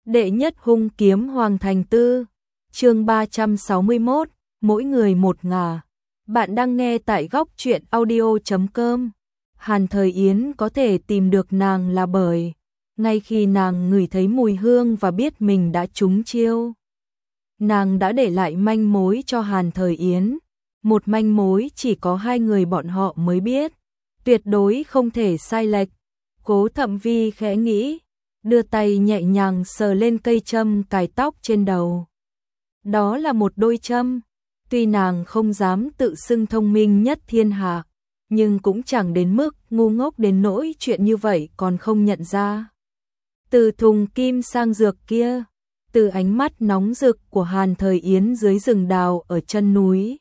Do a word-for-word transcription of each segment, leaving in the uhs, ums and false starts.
Đệ nhất hung kiếm Hoàng Thành Tư, chương ba trăm sáu mươi mốt, mỗi người một ngả. Bạn đang nghe tại góc truyện audio chấm com. Hàn Thời Yến có thể tìm được nàng là bởi, ngay khi nàng ngửi thấy mùi hương và biết mình đã trúng chiêu, nàng đã để lại manh mối cho Hàn Thời Yến. Một manh mối chỉ có hai người bọn họ mới biết, tuyệt đối không thể sai lệch. Cố Thậm Vi khẽ nghĩ, đưa tay nhẹ nhàng sờ lên cây châm cài tóc trên đầu. Đó là một đôi châm, tuy nàng không dám tự xưng thông minh nhất thiên hạ, nhưng cũng chẳng đến mức ngu ngốc đến nỗi chuyện như vậy còn không nhận ra. Từ thùng kim sang dược kia, từ ánh mắt nóng rực của Hàn Thời Yến dưới rừng đào ở chân núi,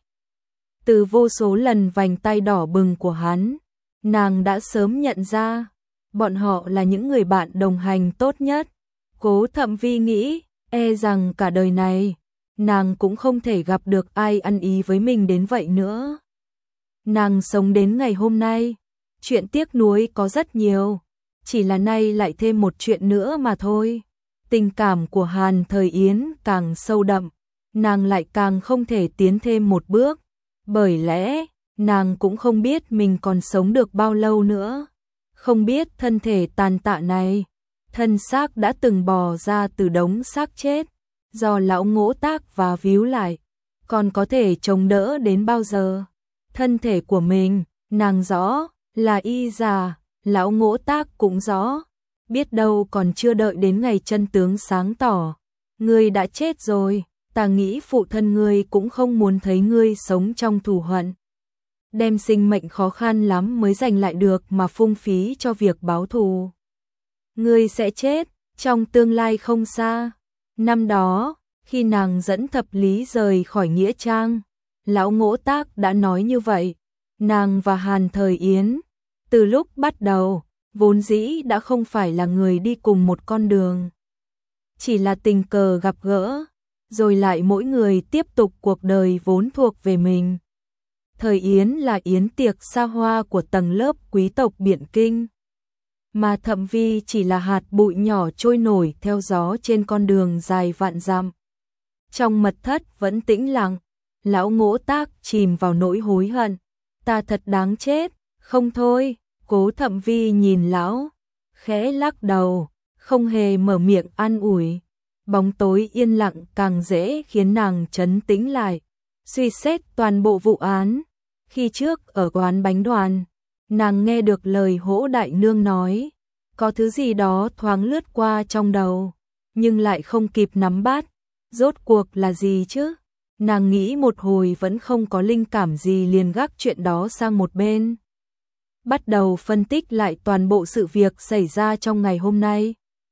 từ vô số lần vành tay đỏ bừng của hắn, nàng đã sớm nhận ra, bọn họ là những người bạn đồng hành tốt nhất. Cố Thậm Vi nghĩ, e rằng cả đời này, nàng cũng không thể gặp được ai ăn ý với mình đến vậy nữa. Nàng sống đến ngày hôm nay, chuyện tiếc nuối có rất nhiều, chỉ là nay lại thêm một chuyện nữa mà thôi. Tình cảm của Hàn Thời Yến càng sâu đậm, nàng lại càng không thể tiến thêm một bước, bởi lẽ nàng cũng không biết mình còn sống được bao lâu nữa. Không biết thân thể tàn tạ này, thân xác đã từng bò ra từ đống xác chết, do lão Ngỗ Tác và víu lại, còn có thể chống đỡ đến bao giờ. Thân thể của mình, nàng rõ, là y già, lão Ngỗ Tác cũng rõ, biết đâu còn chưa đợi đến ngày chân tướng sáng tỏ. Ngươi đã chết rồi, ta nghĩ phụ thân ngươi cũng không muốn thấy ngươi sống trong thù hận. Đem sinh mệnh khó khăn lắm mới giành lại được mà phung phí cho việc báo thù. Ngươi sẽ chết, trong tương lai không xa. Năm đó, khi nàng dẫn Thập Lý rời khỏi Nghĩa Trang, lão Ngỗ Tác đã nói như vậy. Nàng và Hàn Thời Yến, từ lúc bắt đầu, vốn dĩ đã không phải là người đi cùng một con đường. Chỉ là tình cờ gặp gỡ, rồi lại mỗi người tiếp tục cuộc đời vốn thuộc về mình. Thời Yến là yến tiệc xa hoa của tầng lớp quý tộc Biện Kinh, mà Thậm Vi chỉ là hạt bụi nhỏ trôi nổi theo gió trên con đường dài vạn dặm. Trong mật thất vẫn tĩnh lặng, lão Ngỗ Tác chìm vào nỗi hối hận. Ta thật đáng chết, không thôi. Cố Thậm Vi nhìn lão, khẽ lắc đầu, không hề mở miệng an ủi. Bóng tối yên lặng càng dễ khiến nàng trấn tĩnh lại, suy xét toàn bộ vụ án. Khi trước ở quán bánh đoàn, nàng nghe được lời Hỗ Đại Nương nói, có thứ gì đó thoáng lướt qua trong đầu, nhưng lại không kịp nắm bắt. Rốt cuộc là gì chứ? Nàng nghĩ một hồi vẫn không có linh cảm gì, liền gác chuyện đó sang một bên. Bắt đầu phân tích lại toàn bộ sự việc xảy ra trong ngày hôm nay.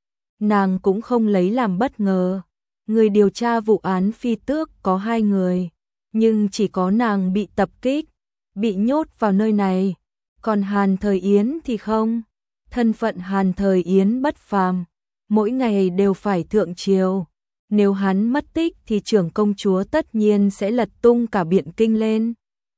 Nàng cũng không lấy làm bất ngờ. Người điều tra vụ án Phi Tước có hai người, nhưng chỉ có nàng bị tập kích, bị nhốt vào nơi này. Còn Hàn Thời Yến thì không. Thân phận Hàn Thời Yến bất phàm, mỗi ngày đều phải thượng triều. Nếu hắn mất tích thì trưởng công chúa tất nhiên sẽ lật tung cả Biện Kinh lên.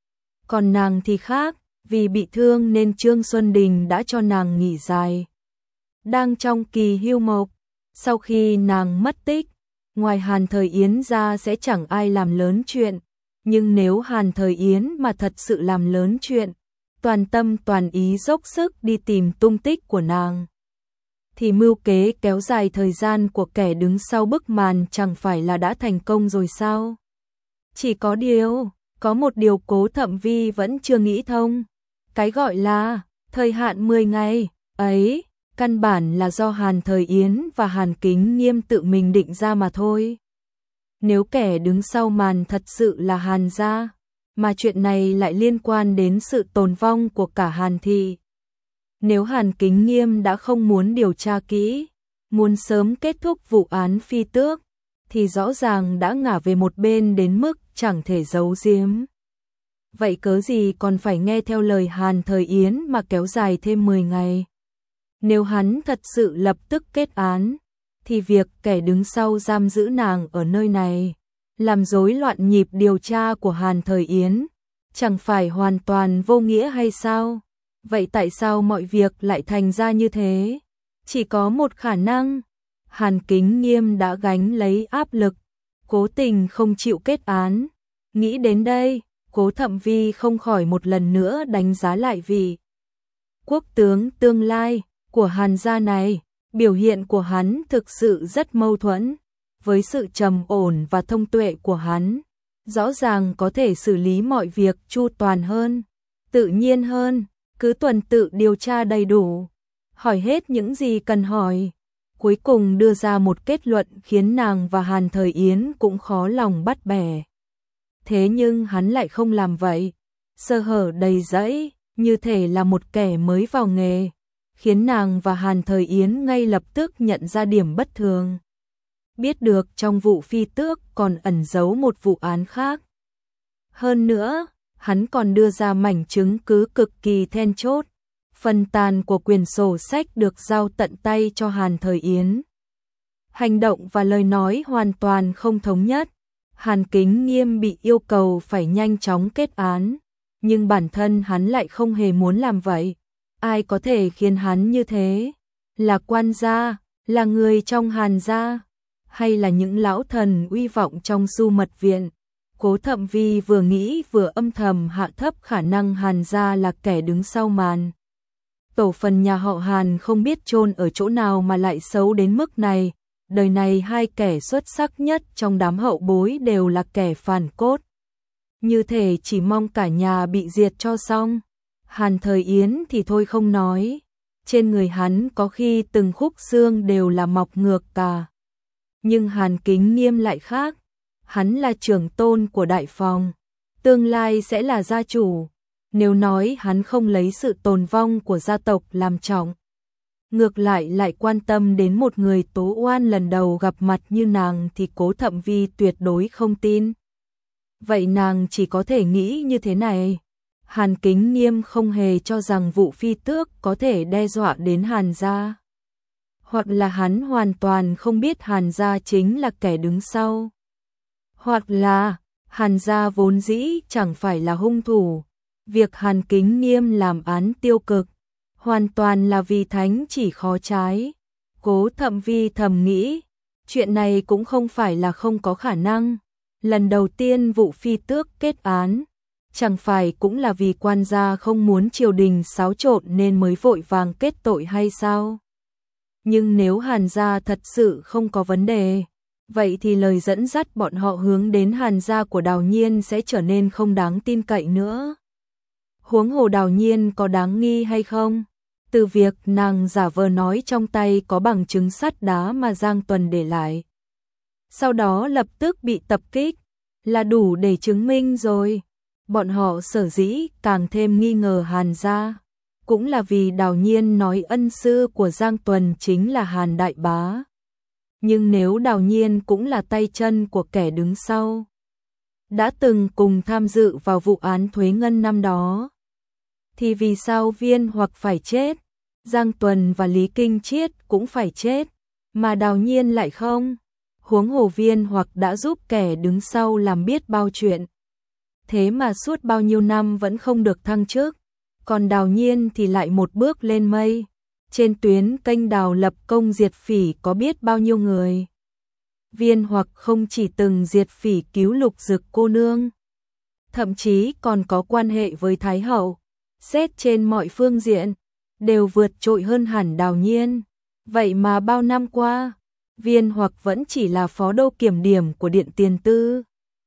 Còn nàng thì khác, vì bị thương nên Trương Xuân Đình đã cho nàng nghỉ dài. Đang trong kỳ hưu mộc, sau khi nàng mất tích, ngoài Hàn Thời Yến ra sẽ chẳng ai làm lớn chuyện. Nhưng nếu Hàn Thời Yến mà thật sự làm lớn chuyện, toàn tâm toàn ý dốc sức đi tìm tung tích của nàng, thì mưu kế kéo dài thời gian của kẻ đứng sau bức màn chẳng phải là đã thành công rồi sao? Chỉ có điều, có một điều Cố Thậm Vi vẫn chưa nghĩ thông. Cái gọi là thời hạn mười ngày ấy, căn bản là do Hàn Thời Yến và Hàn Kính Nghiêm tự mình định ra mà thôi. Nếu kẻ đứng sau màn thật sự là Hàn gia, mà chuyện này lại liên quan đến sự tồn vong của cả Hàn thị. Nếu Hàn Kính Nghiêm đã không muốn điều tra kỹ, muốn sớm kết thúc vụ án Phi Tước, thì rõ ràng đã ngả về một bên đến mức chẳng thể giấu giếm. Vậy cớ gì còn phải nghe theo lời Hàn Thời Yến mà kéo dài thêm mười ngày? Nếu hắn thật sự lập tức kết án, thì việc kẻ đứng sau giam giữ nàng ở nơi này, làm rối loạn nhịp điều tra của Hàn Thời Yến, chẳng phải hoàn toàn vô nghĩa hay sao? Vậy tại sao mọi việc lại thành ra như thế? Chỉ có một khả năng, Hàn Kính Nghiêm đã gánh lấy áp lực, cố tình không chịu kết án. Nghĩ đến đây, Cố Thậm Vi không khỏi một lần nữa đánh giá lại vị quốc tướng tương lai của Hàn gia này. Biểu hiện của hắn thực sự rất mâu thuẫn, với sự trầm ổn và thông tuệ của hắn, rõ ràng có thể xử lý mọi việc chu toàn hơn, tự nhiên hơn, cứ tuần tự điều tra đầy đủ, hỏi hết những gì cần hỏi, cuối cùng đưa ra một kết luận khiến nàng và Hàn Thời Yến cũng khó lòng bắt bẻ. Thế nhưng hắn lại không làm vậy, sơ hở đầy rẫy, như thể là một kẻ mới vào nghề, khiến nàng và Hàn Thời Yến ngay lập tức nhận ra điểm bất thường. Biết được trong vụ phi tước còn ẩn giấu một vụ án khác. Hơn nữa, hắn còn đưa ra mảnh chứng cứ cực kỳ then chốt. Phần tàn của quyển sổ sách được giao tận tay cho Hàn Thời Yến. Hành động và lời nói hoàn toàn không thống nhất. Hàn Kính Nghiêm bị yêu cầu phải nhanh chóng kết án, nhưng bản thân hắn lại không hề muốn làm vậy. Ai có thể khiến hắn như thế? Là quan gia, là người trong Hàn gia, hay là những lão thần uy vọng trong Du Mật Viện? Cố Thậm Vi vừa nghĩ vừa âm thầm hạ thấp khả năng Hàn gia là kẻ đứng sau màn. Tổ phần nhà họ Hàn không biết chôn ở chỗ nào mà lại xấu đến mức này. Đời này hai kẻ xuất sắc nhất trong đám hậu bối đều là kẻ phản cốt. Như thể chỉ mong cả nhà bị diệt cho xong. Hàn Thời Yến thì thôi không nói. Trên người hắn có khi từng khúc xương đều là mọc ngược cả. Nhưng Hàn Kính Nghiêm lại khác. Hắn là trưởng tôn của đại phòng, tương lai sẽ là gia chủ. Nếu nói hắn không lấy sự tồn vong của gia tộc làm trọng, ngược lại lại quan tâm đến một người tố oan lần đầu gặp mặt như nàng thì Cố Thậm Vi tuyệt đối không tin. Vậy nàng chỉ có thể nghĩ như thế này. Hàn Kính Nghiêm không hề cho rằng vụ phi tước có thể đe dọa đến Hàn gia. Hoặc là hắn hoàn toàn không biết Hàn gia chính là kẻ đứng sau. Hoặc là Hàn gia vốn dĩ chẳng phải là hung thủ. Việc Hàn Kính Nghiêm làm án tiêu cực hoàn toàn là vì thánh chỉ khó trái. Cố Thậm Vi thầm nghĩ, chuyện này cũng không phải là không có khả năng. Lần đầu tiên vụ phi tước kết án, chẳng phải cũng là vì quan gia không muốn triều đình xáo trộn nên mới vội vàng kết tội hay sao? Nhưng nếu Hàn gia thật sự không có vấn đề, vậy thì lời dẫn dắt bọn họ hướng đến Hàn gia của Đào Nhiên sẽ trở nên không đáng tin cậy nữa. Huống hồ Đào Nhiên có đáng nghi hay không? Từ việc nàng giả vờ nói trong tay có bằng chứng sắt đá mà Giang Tuần để lại, sau đó lập tức bị tập kích, là đủ để chứng minh rồi. Bọn họ sở dĩ càng thêm nghi ngờ Hàn gia, cũng là vì Đào Nhiên nói ân sư của Giang Tuần chính là Hàn đại bá. Nhưng nếu Đào Nhiên cũng là tay chân của kẻ đứng sau, đã từng cùng tham dự vào vụ án Thuế Ngân năm đó, thì vì sao Viên Hoặc phải chết, Giang Tuần và Lý Kinh Chiết cũng phải chết, mà Đào Nhiên lại không? Huống hồ Viên Hoặc đã giúp kẻ đứng sau làm biết bao chuyện, thế mà suốt bao nhiêu năm vẫn không được thăng chức, còn Đào Nhiên thì lại một bước lên mây. Trên tuyến kênh Đào lập công diệt phỉ có biết bao nhiêu người. Viên Hoặc không chỉ từng diệt phỉ cứu Lục Dực cô nương, thậm chí còn có quan hệ với Thái hậu, xét trên mọi phương diện đều vượt trội hơn hẳn Đào Nhiên. Vậy mà bao năm qua, Viên Hoặc vẫn chỉ là phó đô kiểm điểm của Điện Tiền Tư.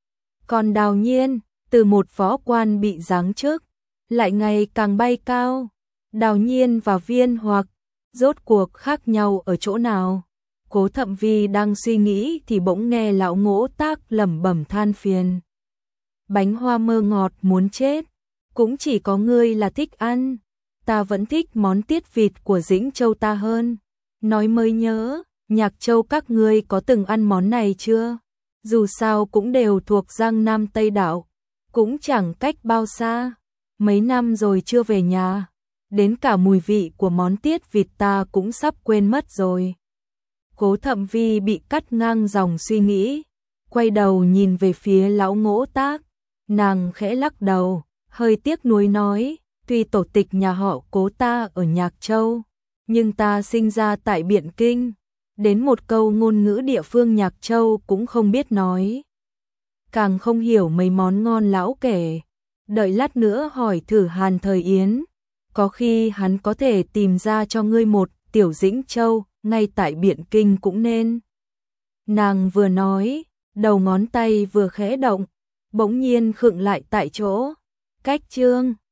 Còn Đào Nhiên, từ một phó quan bị giáng chức, lại ngày càng bay cao. Đào Nhiên và Viên Hoặc rốt cuộc khác nhau ở chỗ nào? Cố Thậm Vi đang suy nghĩ thì bỗng nghe lão Ngỗ Tác lẩm bẩm than phiền. Bánh hoa mơ ngọt muốn chết, cũng chỉ có ngươi là thích ăn. Ta vẫn thích món tiết vịt của Dĩnh Châu ta hơn. Nói mới nhớ, Nhạc Châu các ngươi có từng ăn món này chưa? Dù sao cũng đều thuộc Giang Nam Tây Đạo, cũng chẳng cách bao xa. Mấy năm rồi chưa về nhà, đến cả mùi vị của món tiết vịt ta cũng sắp quên mất rồi. Cố Thậm Vi bị cắt ngang dòng suy nghĩ, quay đầu nhìn về phía lão Ngỗ Tác, nàng khẽ lắc đầu, hơi tiếc nuối nói, tuy tổ tịch nhà họ Cố ta ở Nhạc Châu, nhưng ta sinh ra tại Biện Kinh, đến một câu ngôn ngữ địa phương Nhạc Châu cũng không biết nói. Càng không hiểu mấy món ngon lão kể. Đợi lát nữa hỏi thử Hàn Thời Yến, có khi hắn có thể tìm ra cho ngươi một tiểu Dĩnh Châu, ngay tại Biện Kinh cũng nên. Nàng vừa nói, đầu ngón tay vừa khẽ động, bỗng nhiên khựng lại tại chỗ. Cách chương